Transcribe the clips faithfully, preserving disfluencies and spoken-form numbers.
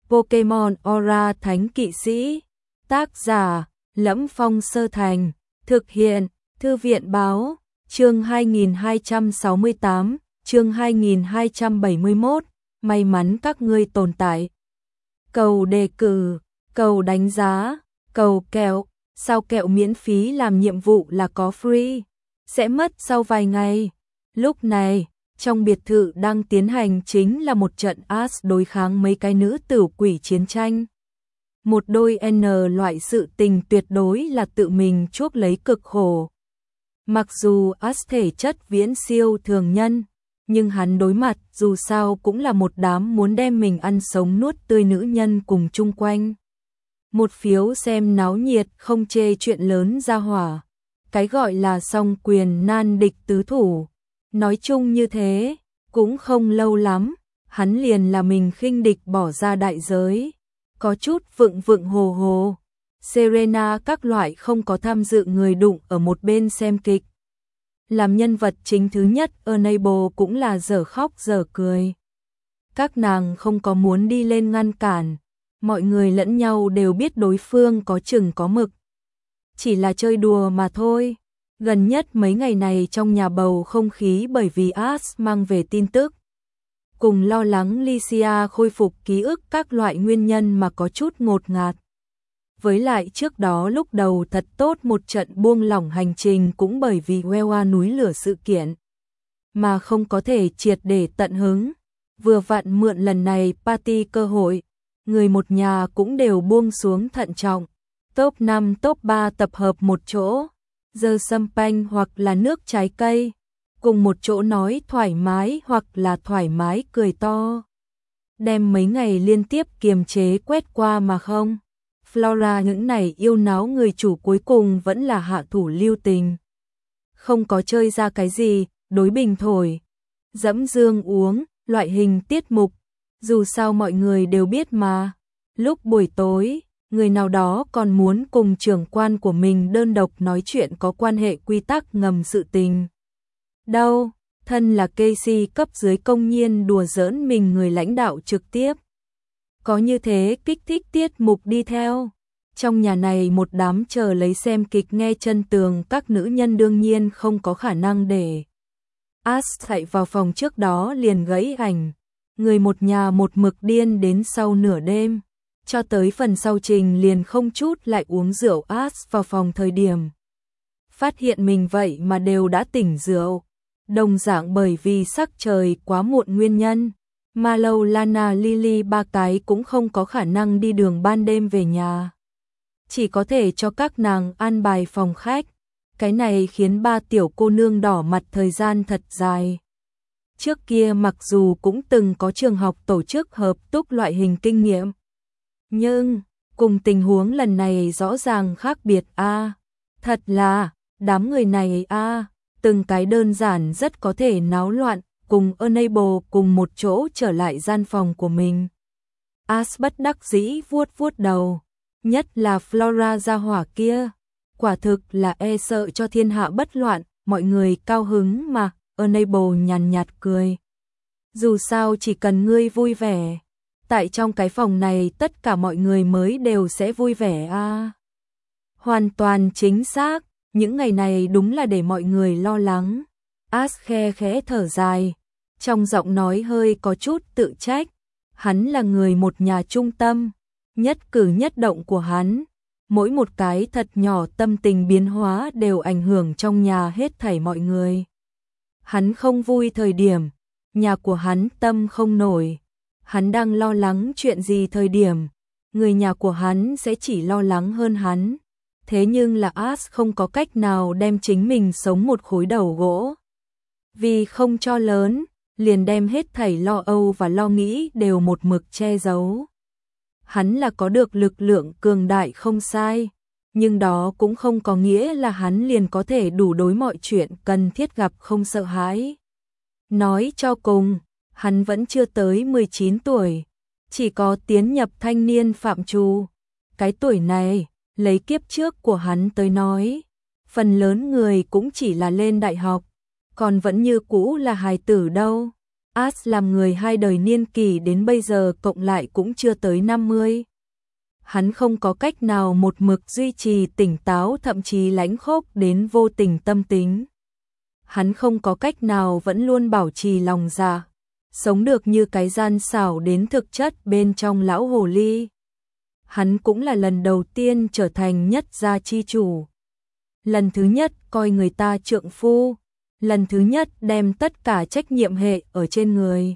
Pokemon Aura Thánh Kỵ Sĩ. Tác giả: Lẫm Phong Sơ Thành. Thực hiện: Thư viện Báo. Chương hai nghìn hai trăm sáu mươi tám, chương hai nghìn hai trăm bảy mươi mốt. May mắn các ngươi tồn tại. Cầu đề cử, cầu đánh giá, cầu kẹo. Sao kẹo miễn phí làm nhiệm vụ là có free, sẽ mất sau vài ngày. Lúc này, trong biệt thự đang tiến hành chính là một trận Ash đối kháng mấy cái nữ tử quỷ chiến tranh. Một đôi N loại sự tình tuyệt đối là tự mình chuốc lấy cực khổ. Mặc dù Ash thể chất viễn siêu thường nhân, nhưng hắn đối mặt dù sao cũng là một đám muốn đem mình ăn sống nuốt tươi nữ nhân cùng chung quanh. Một phiếu xem náo nhiệt không chê chuyện lớn ra hỏa. Cái gọi là song quyền nan địch tứ thủ. Nói chung như thế, cũng không lâu lắm, hắn liền là mình khinh địch bỏ ra đại giới. Có chút vựng vựng hồ hồ. Serena các loại không có tham dự người đụng ở một bên xem kịch. Làm nhân vật chính thứ nhất, Enable cũng là dở khóc dở cười. Các nàng không có muốn đi lên ngăn cản. Mọi người lẫn nhau đều biết đối phương có chừng có mực. Chỉ là chơi đùa mà thôi. Gần nhất mấy ngày này trong nhà bầu không khí bởi vì Ash mang về tin tức. Cùng lo lắng Lycia khôi phục ký ức các loại nguyên nhân mà có chút ngột ngạt. Với lại trước đó lúc đầu thật tốt một trận buông lỏng hành trình cũng bởi vì Wewa núi lửa sự kiện. Mà không có thể triệt để tận hứng. Vừa vặn mượn lần này party cơ hội. Người một nhà cũng đều buông xuống thận trọng. Top năm top ba tập hợp một chỗ. Giờ champagne hoặc là nước trái cây. Cùng một chỗ nói thoải mái hoặc là thoải mái cười to. Đem mấy ngày liên tiếp kiềm chế quét qua mà không. Flora những này yêu náo người chủ cuối cùng vẫn là hạ thủ lưu tình. Không có chơi ra cái gì, đối bình thổi. Dẫm dương uống, loại hình tiết mục. Dù sao mọi người đều biết mà. Lúc buổi tối, người nào đó còn muốn cùng trưởng quan của mình đơn độc nói chuyện có quan hệ quy tắc ngầm sự tình. Đâu, thân là Casey cấp dưới công nhiên đùa giỡn mình người lãnh đạo trực tiếp. Có như thế kích thích tiết mục đi theo. Trong nhà này một đám chờ lấy xem kịch nghe chân tường các nữ nhân đương nhiên không có khả năng để. Ash chạy vào phòng trước đó liền gãy ảnh. Người một nhà một mực điên đến sau nửa đêm. Cho tới phần sau trình liền không chút lại uống rượu. Ash vào phòng thời điểm. Phát hiện mình vậy mà đều đã tỉnh rượu. Đồng dạng bởi vì sắc trời quá muộn nguyên nhân. Mallow, Lana, Lily ba cái cũng không có khả năng đi đường ban đêm về nhà. Chỉ có thể cho các nàng an bài phòng khách. Cái này khiến ba tiểu cô nương đỏ mặt thời gian thật dài. Trước kia mặc dù cũng từng có trường học tổ chức hợp túc loại hình kinh nghiệm. Nhưng, cùng tình huống lần này rõ ràng khác biệt a. À, thật là, đám người này a, à, từng cái đơn giản rất có thể náo loạn, cùng Enable cùng một chỗ trở lại gian phòng của mình. Ash bất đắc dĩ vuốt vuốt đầu, nhất là Flora gia hỏa kia, quả thực là e sợ cho thiên hạ bất loạn, mọi người cao hứng mà. Enable nhàn nhạt cười. Dù sao chỉ cần ngươi vui vẻ, tại trong cái phòng này tất cả mọi người mới đều sẽ vui vẻ a. À, hoàn toàn chính xác, những ngày này đúng là để mọi người lo lắng. Ash khe khẽ thở dài, trong giọng nói hơi có chút tự trách. Hắn là người một nhà trung tâm, nhất cử nhất động của hắn, mỗi một cái thật nhỏ tâm tình biến hóa đều ảnh hưởng trong nhà hết thảy mọi người. Hắn không vui thời điểm, nhà của hắn tâm không nổi. Hắn đang lo lắng chuyện gì thời điểm, người nhà của hắn sẽ chỉ lo lắng hơn hắn. Thế nhưng là Ash không có cách nào đem chính mình sống một khối đầu gỗ. Vì không cho lớn, liền đem hết thảy lo âu và lo nghĩ đều một mực che giấu. Hắn là có được lực lượng cường đại không sai, nhưng đó cũng không có nghĩa là hắn liền có thể đủ đối mọi chuyện cần thiết gặp không sợ hãi. Nói cho cùng, hắn vẫn chưa tới mười chín tuổi, chỉ có tiến nhập thanh niên phạm trù. Cái tuổi này, lấy kiếp trước của hắn tới nói, phần lớn người cũng chỉ là lên đại học, còn vẫn như cũ là hài tử đâu. As làm người hai đời niên kỷ đến bây giờ cộng lại cũng chưa tới năm mươi. Hắn không có cách nào một mực duy trì tỉnh táo, thậm chí lãnh khốc đến vô tình tâm tính. Hắn không có cách nào vẫn luôn bảo trì lòng dạ, sống được như cái gian xảo đến thực chất bên trong lão hồ ly. Hắn cũng là lần đầu tiên trở thành nhất gia chi chủ. Lần thứ nhất coi người ta trượng phu. Lần thứ nhất đem tất cả trách nhiệm hệ ở trên người.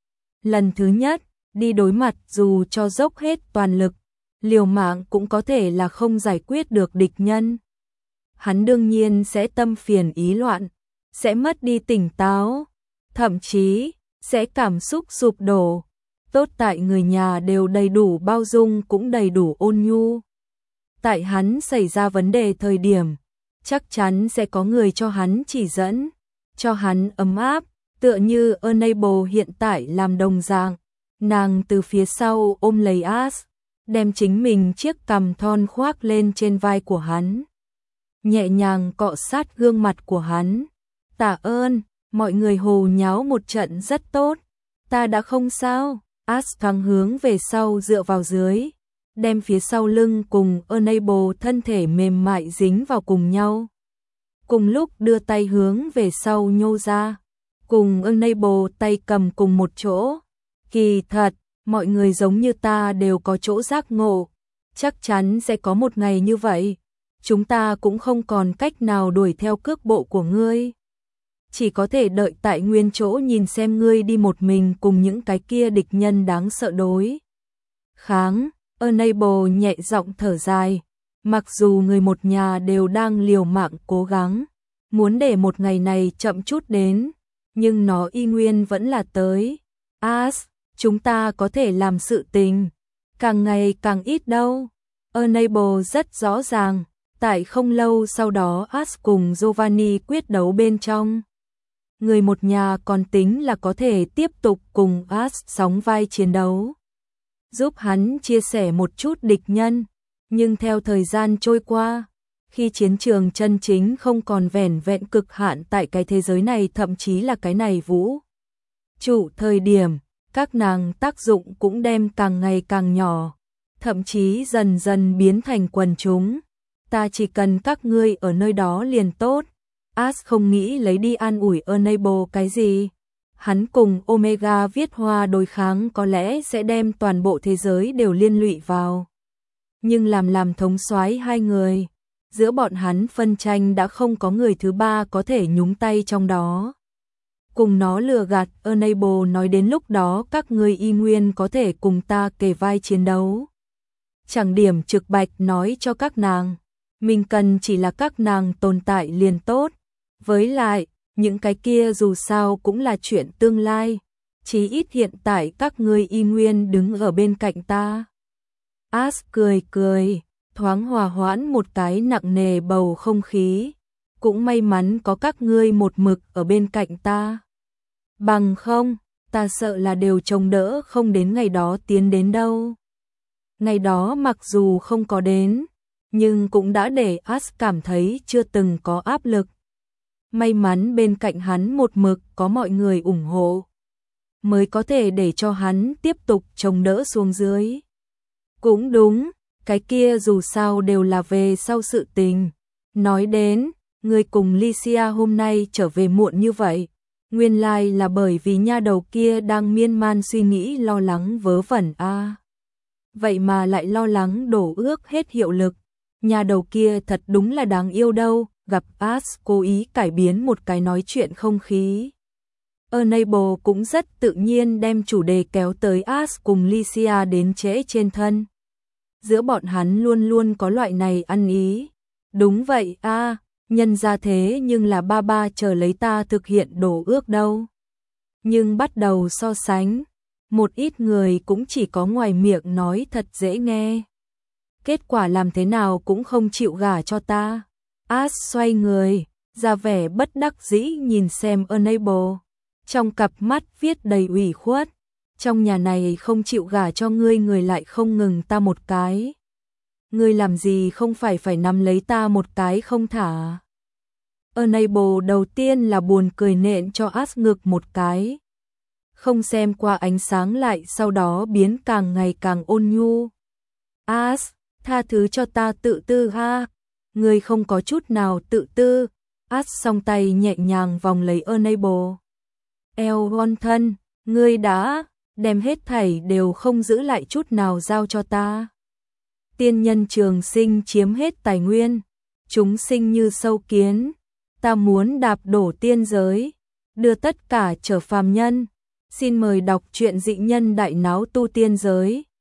Lần thứ nhất đi đối mặt dù cho dốc hết toàn lực, liều mạng cũng có thể là không giải quyết được địch nhân. Hắn đương nhiên sẽ tâm phiền ý loạn, sẽ mất đi tỉnh táo, thậm chí sẽ cảm xúc sụp đổ. Tốt tại người nhà đều đầy đủ bao dung cũng đầy đủ ôn nhu. Tại hắn xảy ra vấn đề thời điểm, chắc chắn sẽ có người cho hắn chỉ dẫn, cho hắn ấm áp, tựa như Enable hiện tại làm đồng dạng. Nàng từ phía sau ôm lấy As, đem chính mình chiếc cằm thon khoác lên trên vai của hắn, nhẹ nhàng cọ sát gương mặt của hắn. Tạ ơn, mọi người hồ nháo một trận rất tốt, ta đã không sao. As thoáng hướng về sau dựa vào dưới, đem phía sau lưng cùng Enable thân thể mềm mại dính vào cùng nhau. Cùng lúc đưa tay hướng về sau nhô ra, cùng Enable tay cầm cùng một chỗ. Kỳ thật, mọi người giống như ta đều có chỗ giác ngộ, chắc chắn sẽ có một ngày như vậy. Chúng ta cũng không còn cách nào đuổi theo cước bộ của ngươi. Chỉ có thể đợi tại nguyên chỗ nhìn xem ngươi đi một mình cùng những cái kia địch nhân đáng sợ đối kháng. Enable nhẹ giọng thở dài. Mặc dù người một nhà đều đang liều mạng cố gắng, muốn để một ngày này chậm chút đến, nhưng nó y nguyên vẫn là tới. As, chúng ta có thể làm sự tình, càng ngày càng ít đâu. Enable rất rõ ràng, tại không lâu sau đó As cùng Giovanni quyết đấu bên trong. Người một nhà còn tính là có thể tiếp tục cùng As sóng vai chiến đấu, giúp hắn chia sẻ một chút địch nhân. Nhưng theo thời gian trôi qua, khi chiến trường chân chính không còn vẻn vẹn cực hạn tại cái thế giới này, thậm chí là cái này vũ trụ thời điểm, các nàng tác dụng cũng đem càng ngày càng nhỏ, thậm chí dần dần biến thành quần chúng. Ta chỉ cần các ngươi ở nơi đó liền tốt. As không nghĩ lấy đi an ủi Enable cái gì. Hắn cùng Omega viết hoa đối kháng có lẽ sẽ đem toàn bộ thế giới đều liên lụy vào. Nhưng làm làm thống soái hai người, giữa bọn hắn phân tranh đã không có người thứ ba có thể nhúng tay trong đó. Cùng nó lừa gạt Enable nói đến lúc đó các ngươi y nguyên có thể cùng ta kề vai chiến đấu. Chẳng điểm trực bạch nói cho các nàng, mình cần chỉ là các nàng tồn tại liền tốt. Với lại, những cái kia dù sao cũng là chuyện tương lai, chí ít hiện tại các ngươi y nguyên đứng ở bên cạnh ta. As cười cười, thoáng hòa hoãn một cái nặng nề bầu không khí. Cũng may mắn có các ngươi một mực ở bên cạnh ta. Bằng không, ta sợ là đều trông đỡ không đến ngày đó tiến đến đâu. Ngày đó mặc dù không có đến, nhưng cũng đã để As cảm thấy chưa từng có áp lực. May mắn bên cạnh hắn một mực có mọi người ủng hộ, mới có thể để cho hắn tiếp tục trông đỡ xuống dưới. Cũng đúng, cái kia dù sao đều là về sau sự tình. Nói đến, người cùng Lycia hôm nay trở về muộn như vậy, nguyên lai là bởi vì nha đầu kia đang miên man suy nghĩ lo lắng vớ vẩn a. À. Vậy mà lại lo lắng đổ ước hết hiệu lực. Nha đầu kia thật đúng là đáng yêu đâu. Gặp As cố ý cải biến một cái nói chuyện không khí. Enable cũng rất tự nhiên đem chủ đề kéo tới As cùng Lycia đến trễ trên thân. Giữa bọn hắn luôn luôn có loại này ăn ý. Đúng vậy a, à, nhân ra thế nhưng là ba ba chờ lấy ta thực hiện đổ ước đâu. Nhưng bắt đầu so sánh, một ít người cũng chỉ có ngoài miệng nói thật dễ nghe. Kết quả làm thế nào cũng không chịu gả cho ta. As xoay người, ra vẻ bất đắc dĩ nhìn xem Enable. Trong cặp mắt viết đầy ủy khuất. Trong nhà này không chịu gả cho ngươi, người lại không ngừng ta một cái. Ngươi làm gì không phải phải nắm lấy ta một cái không thả. Enable đầu tiên là buồn cười nện cho As ngực một cái. không xem qua ánh sáng lại sau đó biến càng ngày càng ôn nhu. As, tha thứ cho ta tự tư ha. Ngươi không có chút nào tự tư. As song tay nhẹ nhàng vòng lấy Unable. Eo ngon thân, ngươi đã đem hết thảy đều không giữ lại chút nào giao cho ta. Tiên nhân trường sinh chiếm hết tài nguyên, chúng sinh như sâu kiến, ta muốn đạp đổ tiên giới, đưa tất cả trở phàm nhân. Xin mời đọc truyện Dị Nhân Đại Náo Tu Tiên Giới.